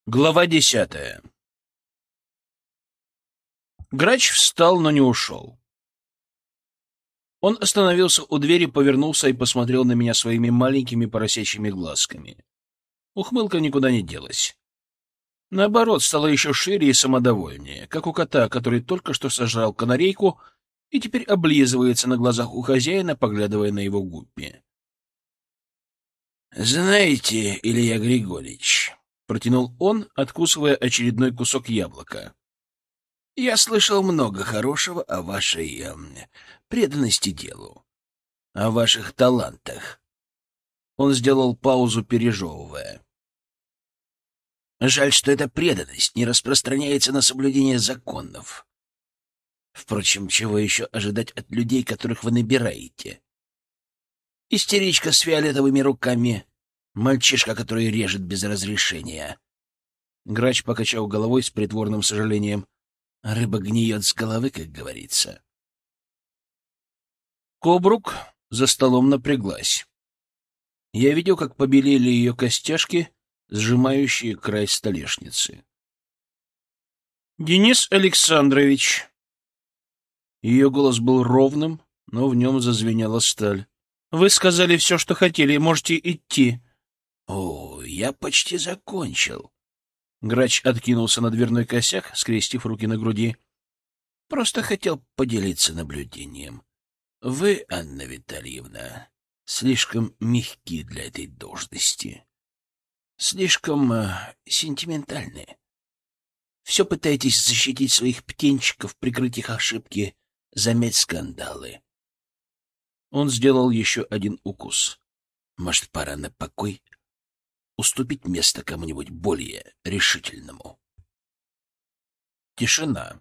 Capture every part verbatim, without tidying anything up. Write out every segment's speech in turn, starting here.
Глава десятая. Грач встал, но не ушел. Он остановился у двери, повернулся и посмотрел на меня своими маленькими поросячьими глазками. Ухмылка никуда не делась. Наоборот, стала еще шире и самодовольнее, как у кота, который только что сожрал канарейку и теперь облизывается на глазах у хозяина, поглядывая на его гуппи. «Знаете, Илья Григорьевич...» — протянул он, откусывая очередной кусок яблока. — Я слышал много хорошего о вашей э, преданности делу, о ваших талантах. Он сделал паузу, пережевывая. Жаль, что эта преданность не распространяется на соблюдение законов. Впрочем, чего еще ожидать от людей, которых вы набираете? Истеричка с фиолетовыми руками... Мальчишка, который режет без разрешения. Грач покачал головой с притворным сожалением. Рыба гниет с головы, как говорится. Кобрук за столом напряглась. Я видел, как побелели ее костяшки, сжимающие край столешницы. «Денис Александрович!» Ее голос был ровным, но в нем зазвенела сталь. «Вы сказали все, что хотели, можете идти». «О, я почти закончил». Грач откинулся на дверной косяк, скрестив руки на груди. «Просто хотел поделиться наблюдением. Вы, Анна Витальевна, слишком мягки для этой должности. Слишком э, сентиментальны. Все пытаетесь защитить своих птенчиков, прикрыть их ошибки, замять скандалы». Он сделал еще один укус. «Может, пора на покой? Уступить место кому-нибудь более решительному?» Тишина.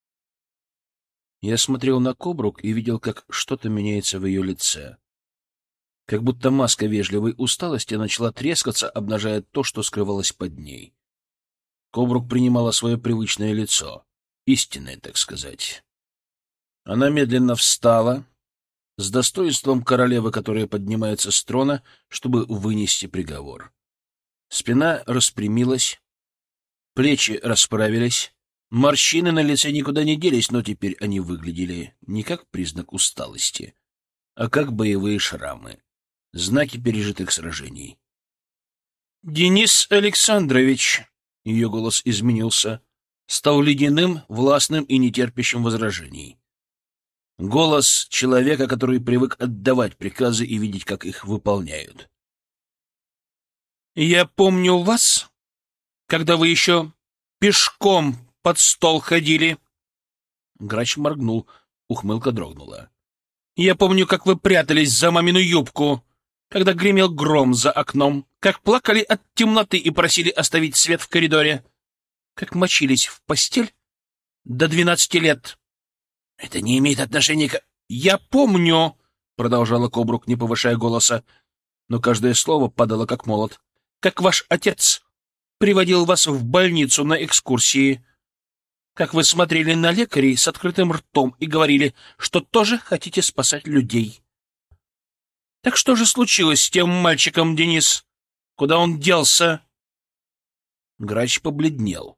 Я смотрел на Кобрук и видел, как что-то меняется в ее лице. Как будто маска вежливой усталости начала трескаться, обнажая то, что скрывалось под ней. Кобрук принимала свое привычное лицо, истинное, так сказать. Она медленно встала, с достоинством королевы, которая поднимается с трона, чтобы вынести приговор. Спина распрямилась, плечи расправились, морщины на лице никуда не делись, но теперь они выглядели не как признак усталости, а как боевые шрамы, знаки пережитых сражений. «Денис Александрович!» — ее голос изменился, стал ледяным, властным и нетерпящим возражений. Голос человека, который привык отдавать приказы и видеть, как их выполняют. «Я помню вас, когда вы еще пешком под стол ходили». Грач моргнул, ухмылка дрогнула. «Я помню, как вы прятались за мамину юбку, когда гремел гром за окном, как плакали от темноты и просили оставить свет в коридоре, как мочились в постель до двенадцати лет». «Это не имеет отношения к...» «Я помню», — продолжала Кобрук, не повышая голоса, но каждое слово падало как молот, «как ваш отец приводил вас в больницу на экскурсии, как вы смотрели на лекарей с открытым ртом и говорили, что тоже хотите спасать людей. Так что же случилось с тем мальчиком, Денис? Куда он делся?» Грач побледнел.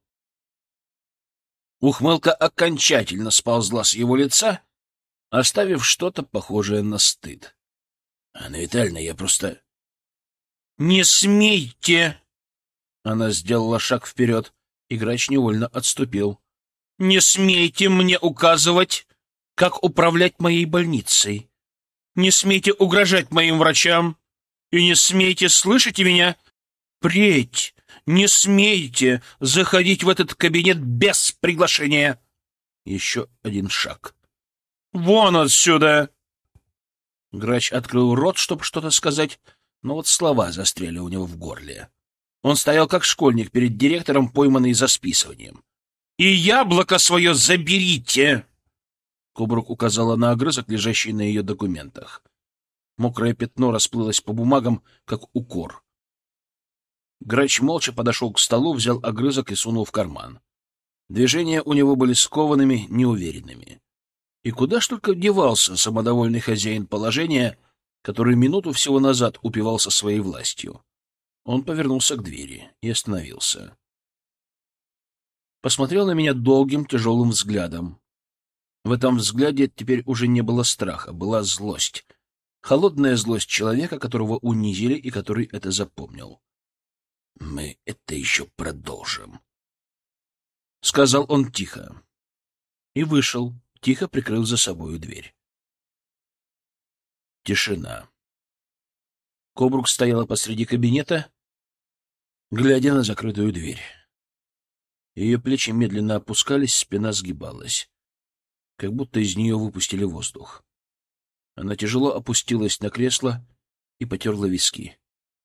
Ухмылка окончательно сползла с его лица, оставив что-то похожее на стыд. «Анна Витальевна, я просто...» «Не смейте!» Она сделала шаг вперед, и Грач невольно отступил. «Не смейте мне указывать, как управлять моей больницей. Не смейте угрожать моим врачам. И не смейте, слышите меня? Впредь не смейте заходить в этот кабинет без приглашения!» Еще один шаг. «Вон отсюда!» Грач открыл рот, чтобы что-то сказать, но вот слова застряли у него в горле. Он стоял как школьник перед директором, пойманный за списыванием. «И яблоко свое заберите!» Кобрук указала на огрызок, лежащий на ее документах. Мокрое пятно расплылось по бумагам, как укор. Грач молча подошел к столу, взял огрызок и сунул в карман. Движения у него были скованными, неуверенными. И куда ж только девался самодовольный хозяин положения, который минуту всего назад упивался своей властью. Он повернулся к двери и остановился. посмотрел на меня долгим тяжелым взглядом. В этом взгляде теперь уже не было страха, была злость. Холодная злость человека, которого унизили и который это запомнил. — Мы это еще продолжим, — сказал он тихо. И вышел, тихо прикрыл за собою дверь. Тишина. Кобрук стояла посреди кабинета, глядя на закрытую дверь. Ее плечи медленно опускались, спина сгибалась, как будто из нее выпустили воздух. Она тяжело опустилась на кресло и потерла виски.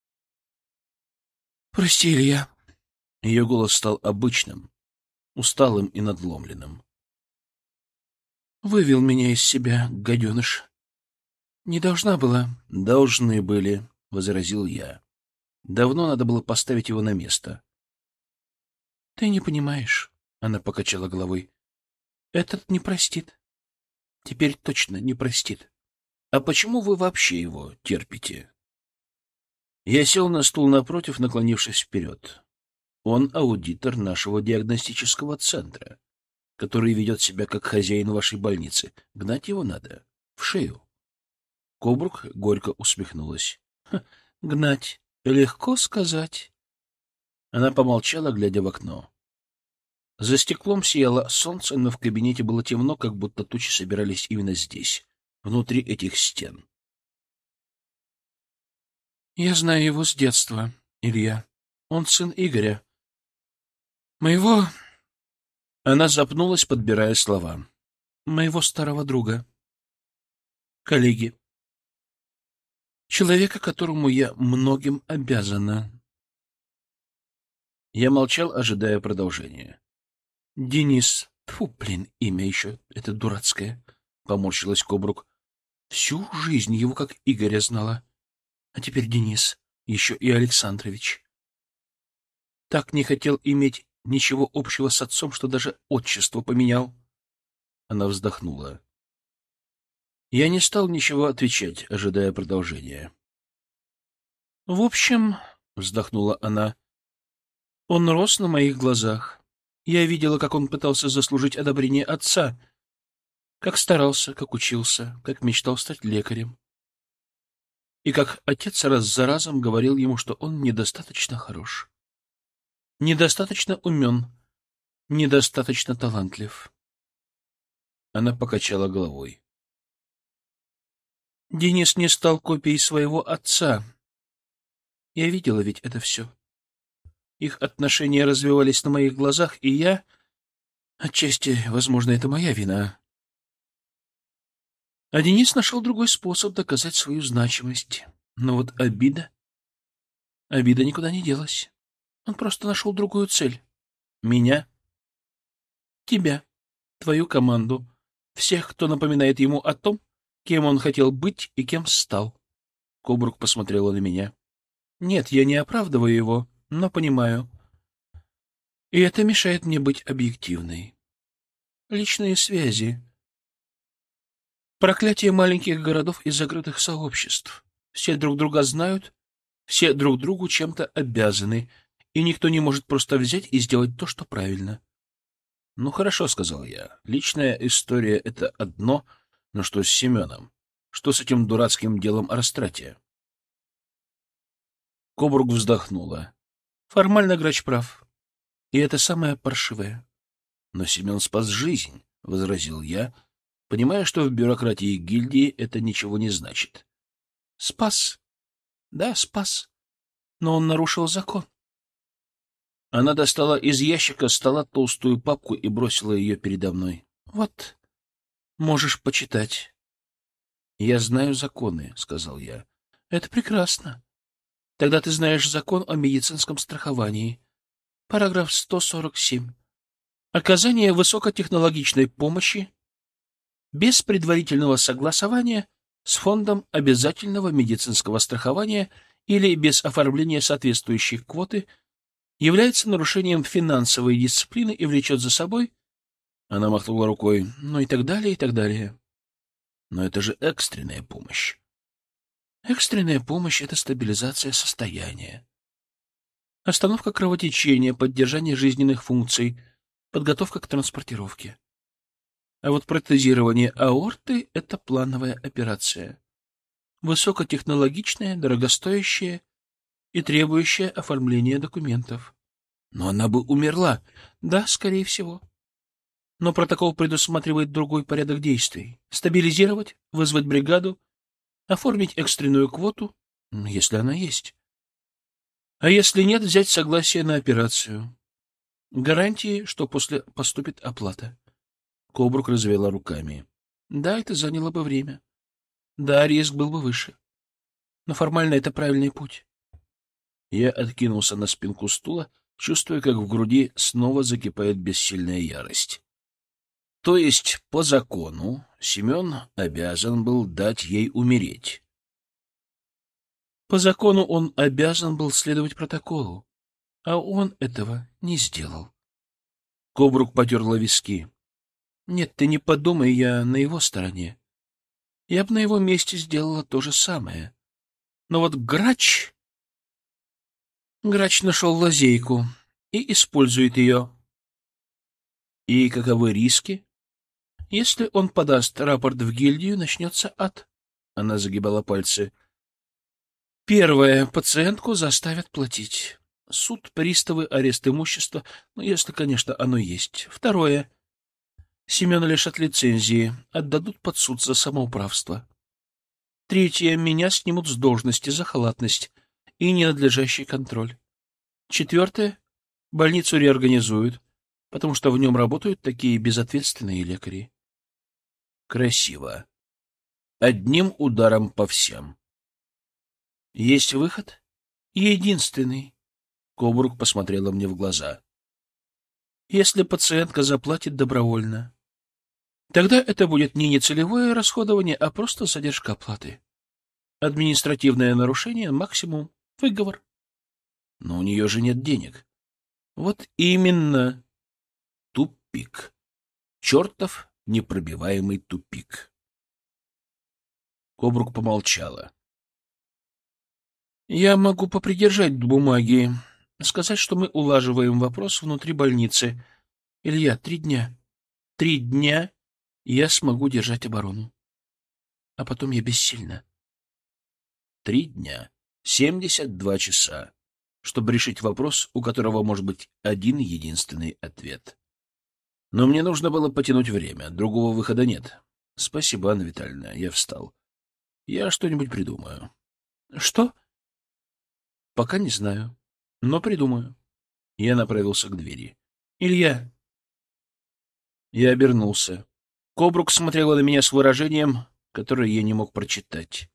— Прости, Илья. Ее голос стал обычным, усталым и надломленным. — Вывел меня из себя, гаденыш. Не должна была. — Должны были, — возразил я. Давно надо было поставить его на место. — Ты не понимаешь, — она покачала головой. — Этот не простит. Теперь точно не простит. — А почему вы вообще его терпите? Я сел на стул напротив, наклонившись вперед. Он аудитор нашего диагностического центра, который ведет себя как хозяин вашей больницы. Гнать его надо. В шею. Кобрук горько усмехнулась. — Гнать. Легко сказать. Она помолчала, глядя в окно. За стеклом сияло солнце, но в кабинете было темно, как будто тучи собирались именно здесь, внутри этих стен. — Я знаю его с детства, Илья. Он сын Игоря. Моего... Она запнулась, подбирая слова. Моего старого друга. Коллеги. Человека, которому я многим обязана. Я молчал, ожидая продолжения. Денис. Тьфу, блин, имя еще это дурацкое. Поморщилась Кобрук. Всю жизнь его как Игоря знала. А теперь Денис. Еще и Александрович. Так не хотел иметь ничего общего с отцом, что даже отчество поменял. Она вздохнула. Я не стал ничего отвечать, ожидая продолжения. — В общем, — вздохнула она, — он рос на моих глазах. Я видела, как он пытался заслужить одобрение отца, как старался, как учился, как мечтал стать лекарем. И как отец раз за разом говорил ему, что он недостаточно хорош, недостаточно умен, недостаточно талантлив. Она покачала головой. Денис не стал копией своего отца. Я видела ведь это все. Их отношения развивались на моих глазах, и я... Отчасти, возможно, это моя вина. А Денис нашел другой способ доказать свою значимость. Но вот обида... Обида никуда не делась. Он просто нашел другую цель. Меня. Тебя. Твою команду. Всех, кто напоминает ему о том, кем он хотел быть и кем стал. Кобрук посмотрела на меня. Нет, я не оправдываю его, но понимаю. И это мешает мне быть объективной. Личные связи. Проклятие маленьких городов и закрытых сообществ. Все друг друга знают, все друг другу чем-то обязаны, и никто не может просто взять и сделать то, что правильно. — Ну, хорошо, — сказал я. — Личная история — это одно, но что с Семеном? Что с этим дурацким делом о растрате? Кобрук вздохнула. — Формально грач прав. И это самое паршивое. — Но Семен спас жизнь, — возразил я, понимая, что в бюрократии гильдии это ничего не значит. — Спас. Да, спас. Но он нарушил закон. Она достала из ящика стола толстую папку и бросила ее передо мной. — Вот, можешь почитать. — Я знаю законы, — сказал я. — Это прекрасно. Тогда ты знаешь закон о медицинском страховании. Параграф сто сорок семь. Оказание высокотехнологичной помощи без предварительного согласования с фондом обязательного медицинского страхования или без оформления соответствующей квоты является нарушением финансовой дисциплины и влечет за собой... Она махнула рукой. Ну и так далее, и так далее. Но это же экстренная помощь. Экстренная помощь — это стабилизация состояния. Остановка кровотечения, поддержание жизненных функций, подготовка к транспортировке. А вот протезирование аорты — это плановая операция. Высокотехнологичная, дорогостоящая и требующая оформления документов. Но она бы умерла. Да, скорее всего. Но протокол предусматривает другой порядок действий. Стабилизировать, вызвать бригаду, оформить экстренную квоту, если она есть. А если нет, взять согласие на операцию. Гарантии, что после поступит оплата. Кобрук развела руками. Да, это заняло бы время. Да, риск был бы выше. Но формально это правильный путь. Я откинулся на спинку стула, чувствуя, как в груди снова закипает бессильная ярость. То есть, по закону, Семен обязан был дать ей умереть. По закону он обязан был следовать протоколу, а он этого не сделал. Кобрук потерла виски. Нет, ты не подумай, я на его стороне. Я бы на его месте сделала то же самое. Но вот Грач... Грач нашел лазейку и использует ее. И каковы риски? Если он подаст рапорт в гильдию, начнется ад. Она загибала пальцы. Первое. Пациентку заставят платить. Суд, приставы, арест имущества, ну, если, конечно, оно есть. Второе. Семена лишат лицензии, отдадут под суд за самоуправство. Третье. Меня снимут с должности за халатность и ненадлежащий контроль. Четвертое. Больницу реорганизуют, потому что в нем работают такие безответственные лекари. Красиво. Одним ударом по всем. Есть выход? Единственный. Кобрук посмотрела мне в глаза. Если пациентка заплатит добровольно, тогда это будет не нецелевое расходование, а просто задержка оплаты. Административное нарушение, максимум выговор. Но у нее же нет денег. Вот именно. Тупик. Чертов непробиваемый тупик. Кобрук помолчала. Я могу попридержать бумаги, сказать, что мы улаживаем вопрос внутри больницы. Илья, три дня. Три дня я смогу держать оборону. А потом я бессильна. Три дня. Семьдесят два часа. Чтобы решить вопрос, у которого может быть один единственный ответ. Но мне нужно было потянуть время. Другого выхода нет. Спасибо, Анна Витальевна. Я встал. Я что-нибудь придумаю. Что? Пока не знаю, но придумаю. Я направился к двери. Илья. Я обернулся. Кобрук смотрела на меня с выражением, которое я не мог прочитать.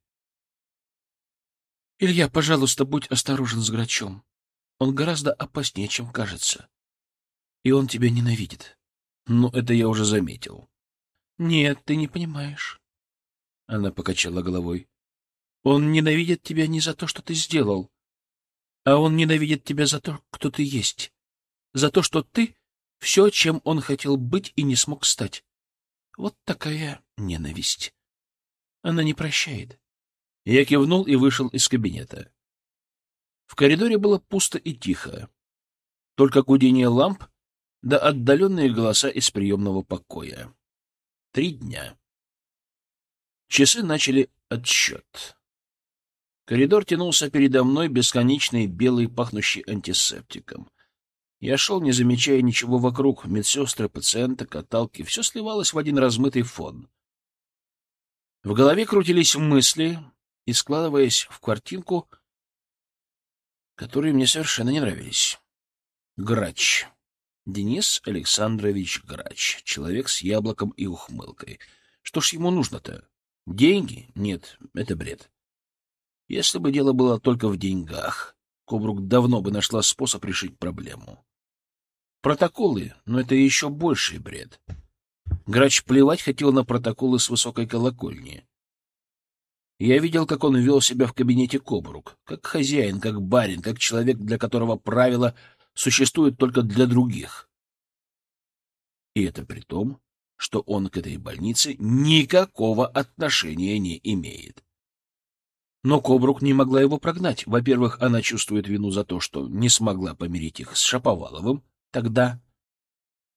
Илья, пожалуйста, будь осторожен с Грачом. Он гораздо опаснее, чем кажется. И он тебя ненавидит. Ну, это я уже заметил. Нет, ты не понимаешь. Она покачала головой. Он ненавидит тебя не за то, что ты сделал, а он ненавидит тебя за то, кто ты есть. За то, что ты — все, чем он хотел быть и не смог стать. Вот такая ненависть. Она не прощает. Я кивнул и вышел из кабинета. В коридоре было пусто и тихо. Только гудение ламп да отдаленные голоса из приемного покоя. Три дня. Часы начали отсчет. Коридор тянулся передо мной, бесконечный, белый, пахнущий антисептиком. Я шел, не замечая ничего вокруг. Медсестры, пациенты, каталки — все сливалось в один размытый фон. В голове крутились мысли, и, складываясь в картинку, которые мне совершенно не нравились. Грач. Денис Александрович Грач. Человек с яблоком и ухмылкой. Что ж ему нужно-то? Деньги? Нет, это бред. Если бы дело было только в деньгах, Кобрук давно бы нашла способ решить проблему. Протоколы? Но это еще больший бред. Грач плевать хотел на протоколы с высокой колокольни. Я видел, как он вел себя в кабинете Кобрук, как хозяин, как барин, как человек, для которого правила существуют только для других. И это при том, что он к этой больнице никакого отношения не имеет. Но Кобрук не могла его прогнать. Во-первых, она чувствует вину за то, что не смогла помирить их с Шаповаловым тогда.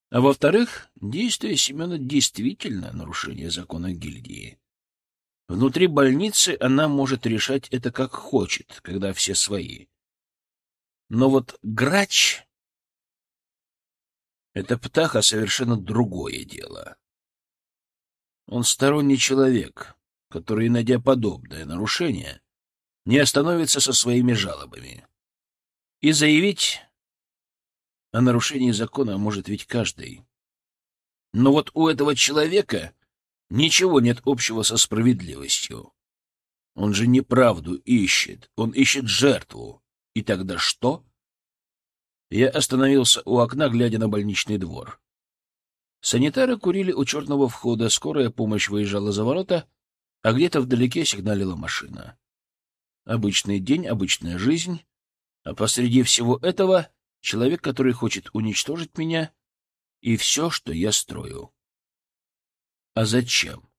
А во-вторых, действия Семена действительно нарушение закона гильдии. Внутри больницы она может решать это как хочет, когда все свои. Но вот грач — это птаха совершенно другое дело. Он сторонний человек, который, найдя подобное нарушение, не остановится со своими жалобами. И заявить о нарушении закона может ведь каждый. Но вот у этого человека ничего нет общего со справедливостью. Он же не правду ищет, он ищет жертву. И тогда что? Я остановился у окна, глядя на больничный двор. Санитары курили у черного входа, скорая помощь выезжала за ворота, а где-то вдалеке сигналила машина. Обычный день, обычная жизнь, а посреди всего этого человек, который хочет уничтожить меня и все, что я строю. А зачем?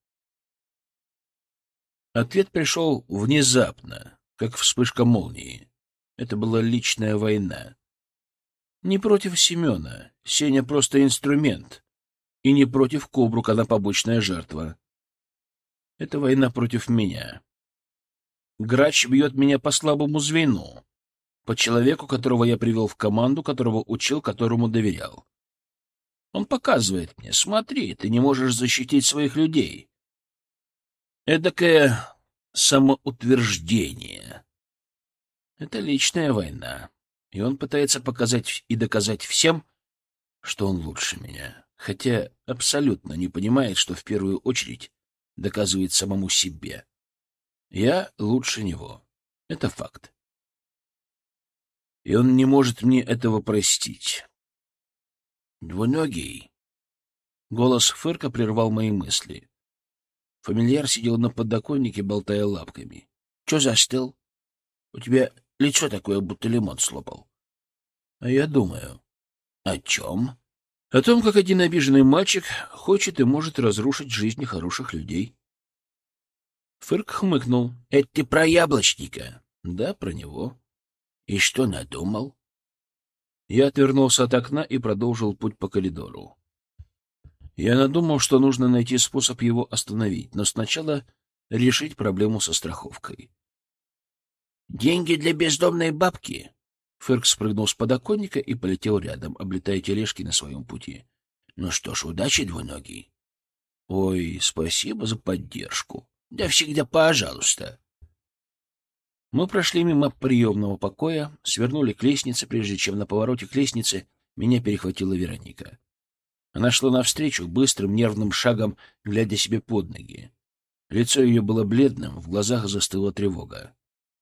Ответ пришел внезапно, как вспышка молнии. Это была личная война. Не против Семена, Сеня просто инструмент, и не против Кобрук, она побочная жертва. Это война против меня. Грач бьет меня по слабому звену, по человеку, которого я привел в команду, которого учил, которому доверял. Он показывает мне: смотри, ты не можешь защитить своих людей. Эдакое самоутверждение. Это личная война, и он пытается показать и доказать всем, что он лучше меня, хотя абсолютно не понимает, что в первую очередь доказывает самому себе. Я лучше него. Это факт. И он не может мне этого простить. Двуногий. Голос Фырка прервал мои мысли. Фамильяр сидел на подоконнике, болтая лапками. — Чё застыл? У тебя лицо такое, будто лимон слопал. — А я думаю. — О чем? — О том, как один обиженный мальчик хочет и может разрушить жизни хороших людей. Фырк хмыкнул. — Это ты про яблочника? — Да, про него. — И что надумал? Я отвернулся от окна и продолжил путь по коридору. Я надумал, что нужно найти способ его остановить, но сначала решить проблему со страховкой. «Деньги для бездомной бабки?» Фырк спрыгнул с подоконника и полетел рядом, облетая тележки на своем пути. «Ну что ж, удачи, двуногий!» «Ой, спасибо за поддержку!» «Да всегда пожалуйста!» Мы прошли мимо приемного покоя, свернули к лестнице, прежде чем на повороте к лестнице меня перехватила Вероника. Она шла навстречу быстрым нервным шагом, глядя себе под ноги. Лицо ее было бледным, в глазах застыла тревога.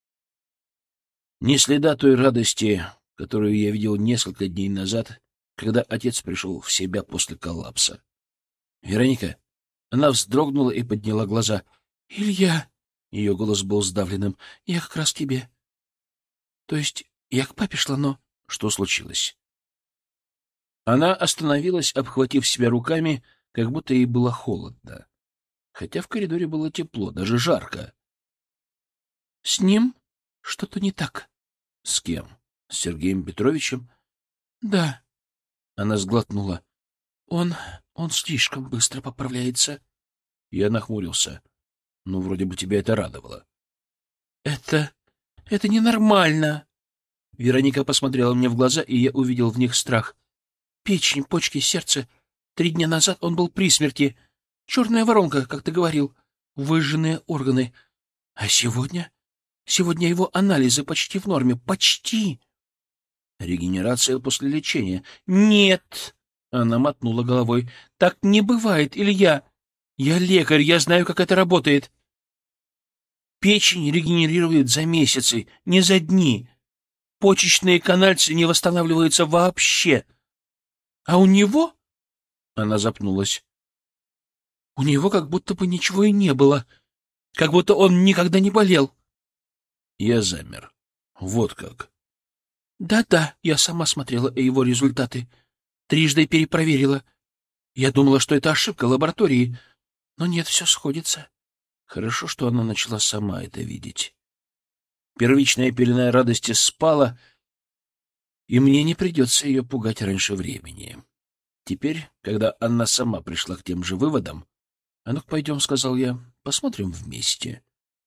Ни следа той радости, которую я видел несколько дней назад, когда отец пришел в себя после коллапса. «Вероника!» Она вздрогнула и подняла глаза. «Илья!» Ее голос был сдавленным. «Я как раз к тебе. То есть я к папе шла, но...» Что случилось? Она остановилась, обхватив себя руками, как будто ей было холодно. Хотя в коридоре было тепло, даже жарко. — С ним что-то не так. — С кем? С Сергеем Петровичем? — Да. Она сглотнула. — Он... он слишком быстро поправляется. Я нахмурился. — Ну, вроде бы тебя это радовало. — Это... это ненормально. Вероника посмотрела мне в глаза, и я увидел в них страх. Печень, почки, сердце. Три дня назад он был при смерти. Черная воронка, как ты говорил. Выжженные органы. А сегодня? Сегодня его анализы почти в норме. Почти. Регенерация после лечения. Нет. Она мотнула головой. Так не бывает, Илья. Я лекарь, я знаю, как это работает. Печень регенерирует за месяцы, не за дни. Почечные канальцы не восстанавливаются вообще. А у него... Она запнулась. У него как будто бы ничего и не было. Как будто он никогда не болел. Я замер. Вот как. Да-да, я сама смотрела его результаты. Трижды перепроверила. Я думала, что это ошибка лаборатории. Но нет, все сходится. Хорошо, что она начала сама это видеть. Первичная пелена радости спала, и мне не придется ее пугать раньше времени. Теперь, когда она сама пришла к тем же выводам, «А ну-ка, пойдем», — сказал я, — «посмотрим вместе».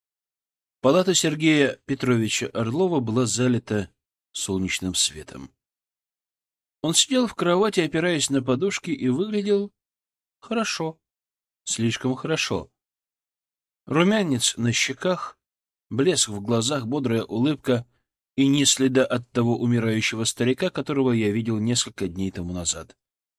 Палата Сергея Петровича Орлова была залита солнечным светом. Он сидел в кровати, опираясь на подушки, и выглядел хорошо, слишком хорошо. Румянец на щеках, блеск в глазах, бодрая улыбка и ни следа от того умирающего старика, которого я видел несколько дней тому назад.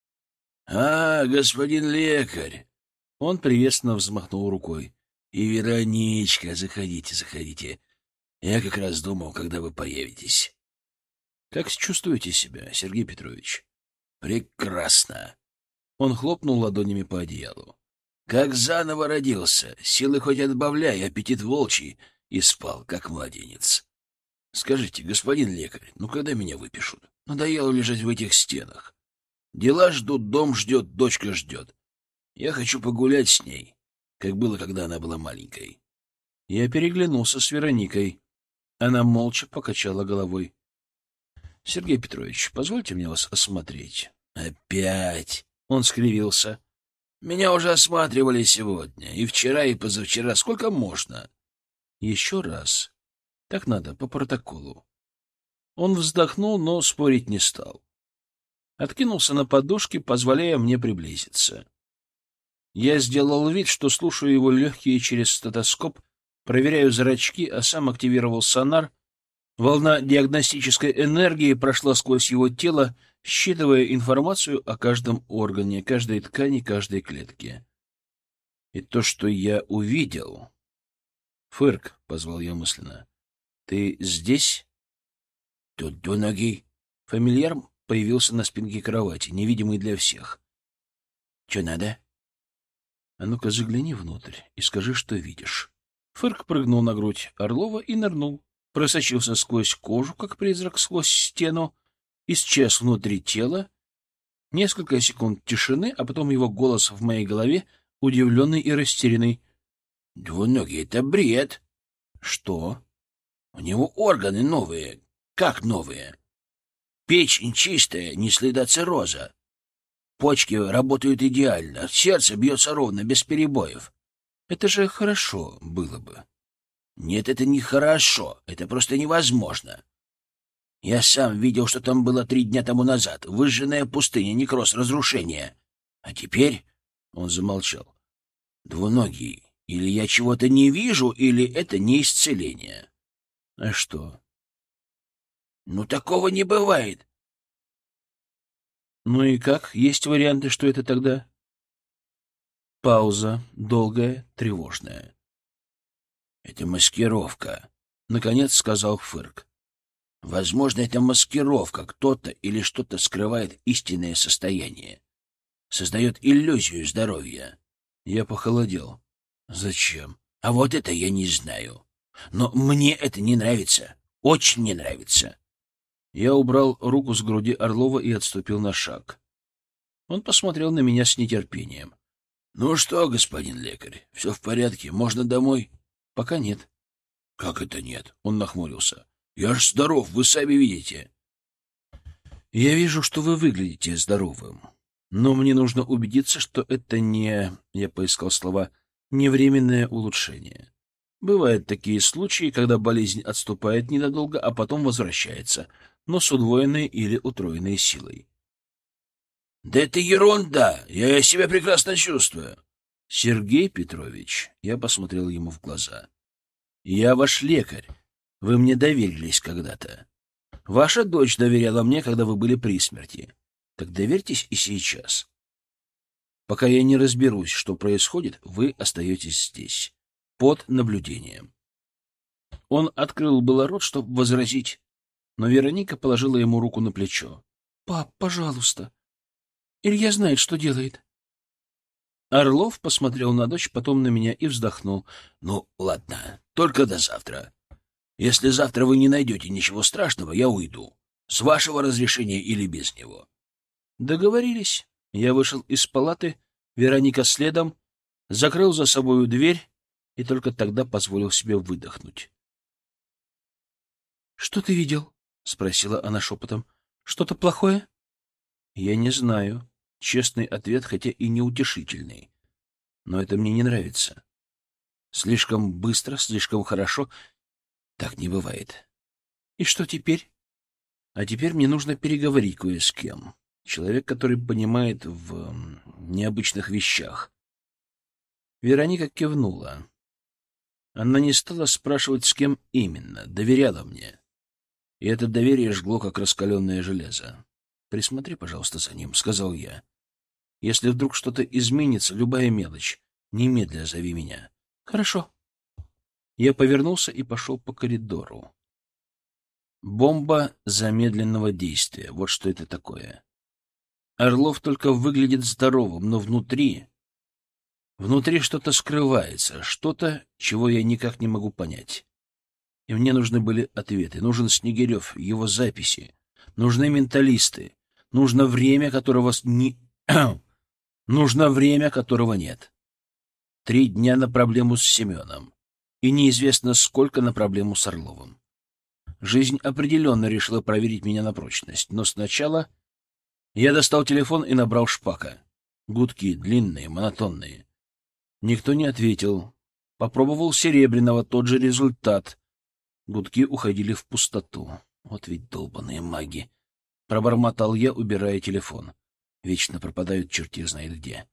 — А, господин лекарь! — он приветственно взмахнул рукой. — И Вероничка, заходите, заходите. Я как раз думал, когда вы появитесь. — Как чувствуете себя, Сергей Петрович? — Прекрасно. Он хлопнул ладонями по одеялу. Как заново родился, силы хоть отбавляй, аппетит волчий, и спал, как младенец. Скажите, господин лекарь, ну когда меня выпишут? Надоело лежать в этих стенах. Дела ждут, дом ждет, дочка ждет. Я хочу погулять с ней, как было, когда она была маленькой. Я переглянулся с Вероникой. Она молча покачала головой. — Сергей Петрович, позвольте мне вас осмотреть. — Опять? — он скривился. — Меня уже осматривали сегодня, и вчера, и позавчера. Сколько можно? — Еще раз. Так надо, по протоколу. Он вздохнул, но спорить не стал. Откинулся на подушки, позволяя мне приблизиться. Я сделал вид, что слушаю его легкие через стетоскоп, проверяю зрачки, а сам активировал сонар. Волна диагностической энергии прошла сквозь его тело, считывая информацию о каждом органе, каждой ткани, каждой клетке. И то, что я увидел... «Фырк», — позвал я мысленно, — «ты здесь?» «Тут двуногий». Фамильяр появился на спинке кровати, невидимый для всех. «Че надо?» «А ну-ка загляни внутрь и скажи, что видишь». Фырк прыгнул на грудь Орлова и нырнул. Просочился сквозь кожу, как призрак сквозь стену, исчез внутри тела. Несколько секунд тишины, а потом его голос в моей голове, удивленный и растерянный. — Двуногий — это бред. — Что? — У него органы новые. — Как новые? — Печень чистая, не следа цирроза. Почки работают идеально, сердце бьется ровно, без перебоев. Это же хорошо было бы. Нет, это не хорошо, это просто невозможно. Я сам видел, что там было три дня тому назад. Выжженная пустыня, некроз, разрушение. А теперь... Он замолчал. Двуногий. Или я чего-то не вижу, или это не исцеление. А что? Ну, такого не бывает. Ну и как? Есть варианты, что это тогда? Пауза, долгая, тревожная. Это маскировка, — наконец сказал Фырк. Возможно, это маскировка. Кто-то или что-то скрывает истинное состояние. Создает иллюзию здоровья. Я похолодел. Зачем? А вот это я не знаю. Но мне это не нравится. Очень не нравится. Я убрал руку с груди Орлова и отступил на шаг. Он посмотрел на меня с нетерпением. — Ну что, господин лекарь, все в порядке? Можно домой? — Пока нет. — Как это нет? — он нахмурился. — Я ж здоров, вы сами видите. — Я вижу, что вы выглядите здоровым. Но мне нужно убедиться, что это не... Я поискал слова... не временное улучшение. Бывают такие случаи, когда болезнь отступает ненадолго, а потом возвращается, но с удвоенной или утроенной силой. — Да это ерунда! Я себя прекрасно чувствую. — Сергей Петрович, я посмотрел ему в глаза. — Я ваш лекарь. Вы мне доверились когда-то. Ваша дочь доверяла мне, когда вы были при смерти. Так доверьтесь и сейчас. Пока я не разберусь, что происходит, вы остаетесь здесь, под наблюдением. Он открыл было рот, чтобы возразить, но Вероника положила ему руку на плечо. — Пап, пожалуйста. Илья знает, что делает. Орлов посмотрел на дочь, потом на меня и вздохнул. — Ну, ладно, только до завтра. Если завтра вы не найдете ничего страшного, я уйду. С вашего разрешения или без него. Договорились. Я вышел из палаты, Вероника следом, закрыл за собою дверь и только тогда позволил себе выдохнуть. — Что ты видел? — спросила она шепотом. — Что-то плохое? — Я не знаю. Честный ответ, хотя и неутешительный. Но это мне не нравится. Слишком быстро, слишком хорошо. Так не бывает. И что теперь? А теперь мне нужно переговорить кое с кем. Человек, который понимает в необычных вещах. Вероника кивнула. Она не стала спрашивать, с кем именно, доверяла мне. И это доверие жгло, как раскаленное железо. «Присмотри, пожалуйста, за ним», — сказал я. «Если вдруг что-то изменится, любая мелочь, немедля зови меня». «Хорошо». Я повернулся и пошел по коридору. Бомба замедленного действия. Вот что это такое. Орлов только выглядит здоровым, но внутри... Внутри что-то скрывается, что-то, чего я никак не могу понять. И мне нужны были ответы. Нужен Снегирев, его записи. Нужны менталисты. Нужно время, которого не... Нужно время, которого нет. Три дня на проблему с Семеном. И неизвестно, сколько на проблему с Орловым. Жизнь определенно решила проверить меня на прочность. Но сначала я достал телефон и набрал Шпака. Гудки длинные, монотонные. Никто не ответил. Попробовал Серебряного, тот же результат. Гудки уходили в пустоту. Вот ведь долбаные маги. Пробормотал я, убирая телефон. Вечно пропадают черти знает где.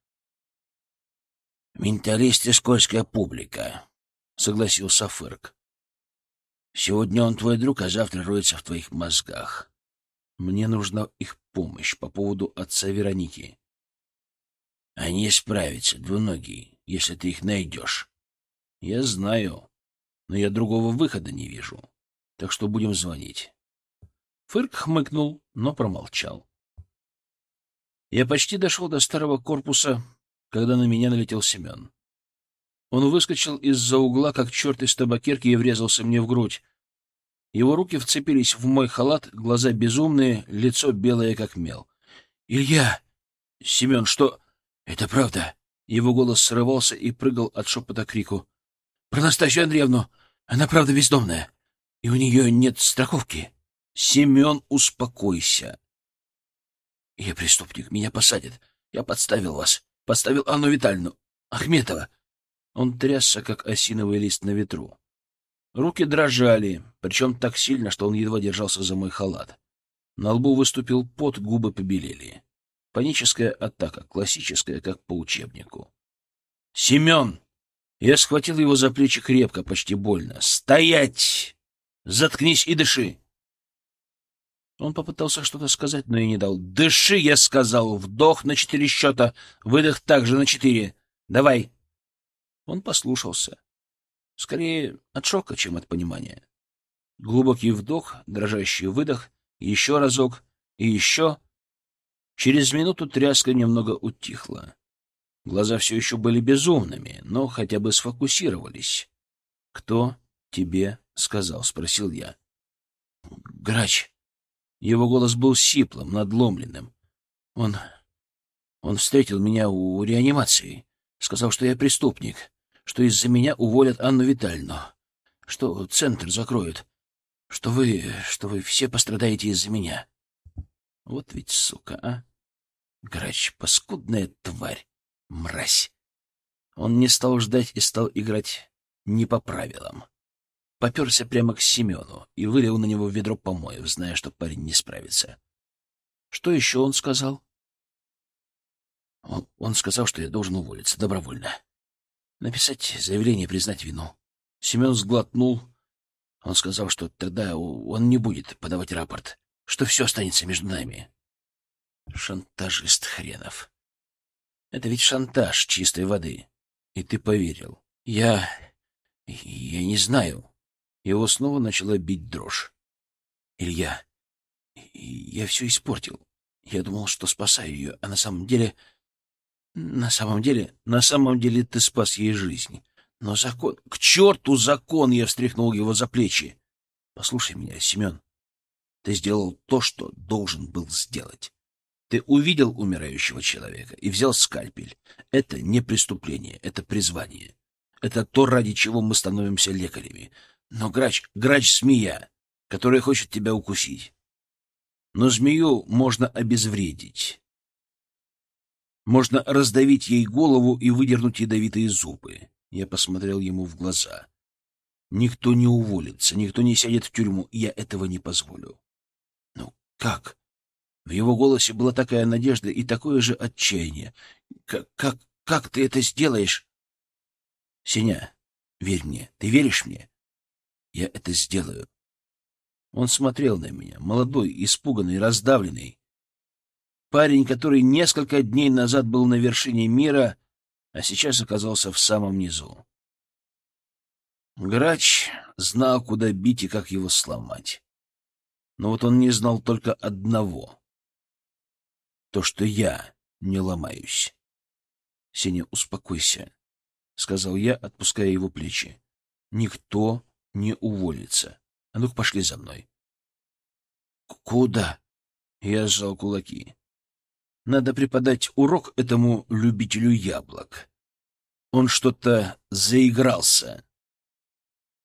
«Менталисты — скользкая публика», — согласился Фырк. «Сегодня он твой друг, а завтра роется в твоих мозгах. Мне нужна их помощь по поводу отца Вероники. Они справятся, двуногие, если ты их найдешь. Я знаю, но я другого выхода не вижу, так что будем звонить». Фырк хмыкнул, но промолчал. Я почти дошел до старого корпуса, когда на меня налетел Семен. Он выскочил из-за угла, как черт из табакерки, и врезался мне в грудь. Его руки вцепились в мой халат, глаза безумные, лицо белое, как мел. «Илья!» «Семен, что...» «Это правда!» Его голос срывался и прыгал от шепота к крику. «Про Настасью Андреевну! Она правда бездомная, и у нее нет страховки!» «Семен, успокойся!» «Я преступник, меня посадят. Я подставил вас. Подставил Анну Витальевну. Ахметова». Он трясся, как осиновый лист на ветру. Руки дрожали, причем так сильно, что он едва держался за мой халат. На лбу выступил пот, губы побелели. Паническая атака, классическая, как по учебнику. «Семен!» Я схватил его за плечи крепко, почти больно. «Стоять! Заткнись и дыши!» Он попытался что-то сказать, но я не дал. «Дыши!» — я сказал. «Вдох на четыре счета, выдох также на четыре. Давай!» Он послушался. Скорее от шока, чем от понимания. Глубокий вдох, дрожащий выдох, еще разок и еще. Через минуту тряска немного утихла. Глаза все еще были безумными, но хотя бы сфокусировались. «Кто тебе сказал?» — спросил я. «Грач». Его голос был сиплым, надломленным. Он... он встретил меня у реанимации. Сказал, что я преступник, что из-за меня уволят Анну Витальевну, что центр закроют, что вы... что вы все пострадаете из-за меня. Вот ведь сука, а! Грач, паскудная тварь, мразь. Он не стал ждать и стал играть не по правилам. Поперся прямо к Семену и вылил на него ведро помоев, зная, что парень не справится. Что еще он сказал? Он, он сказал, что я должен уволиться добровольно. Написать заявление, признать вину. Семен сглотнул. Он сказал, что тогда он не будет подавать рапорт, что все останется между нами. Шантажист хренов. Это ведь шантаж чистой воды. И ты поверил. Я... я не знаю. Его снова начала бить дрожь. Илья, я все испортил. Я думал, что спасаю ее, а на самом деле... На самом деле... На самом деле ты спас ей жизнь. Но закон... К черту закон! Я встряхнул его за плечи. Послушай меня, Семен. Ты сделал то, что должен был сделать. Ты увидел умирающего человека и взял скальпель. Это не преступление, это призвание. Это то, ради чего мы становимся лекарями. Но грач, грач — змея, которая хочет тебя укусить. Но змею можно обезвредить. Можно раздавить ей голову и выдернуть ядовитые зубы. Я посмотрел ему в глаза. Никто не уволится, никто не сядет в тюрьму, и я этого не позволю. Ну, как? В его голосе была такая надежда и такое же отчаяние. Как, как, как ты это сделаешь? Сеня, верь мне. Ты веришь мне? Я это сделаю. Он смотрел на меня, молодой, испуганный, раздавленный. Парень, который несколько дней назад был на вершине мира, а сейчас оказался в самом низу. Грач знал, куда бить и как его сломать. Но вот он не знал только одного. То, что я не ломаюсь. — Сеня, успокойся, — сказал я, отпуская его плечи. — Никто не уволится. А ну-ка, пошли за мной. — Куда? — я сжал кулаки. — Надо преподать урок этому любителю яблок. Он что-то заигрался.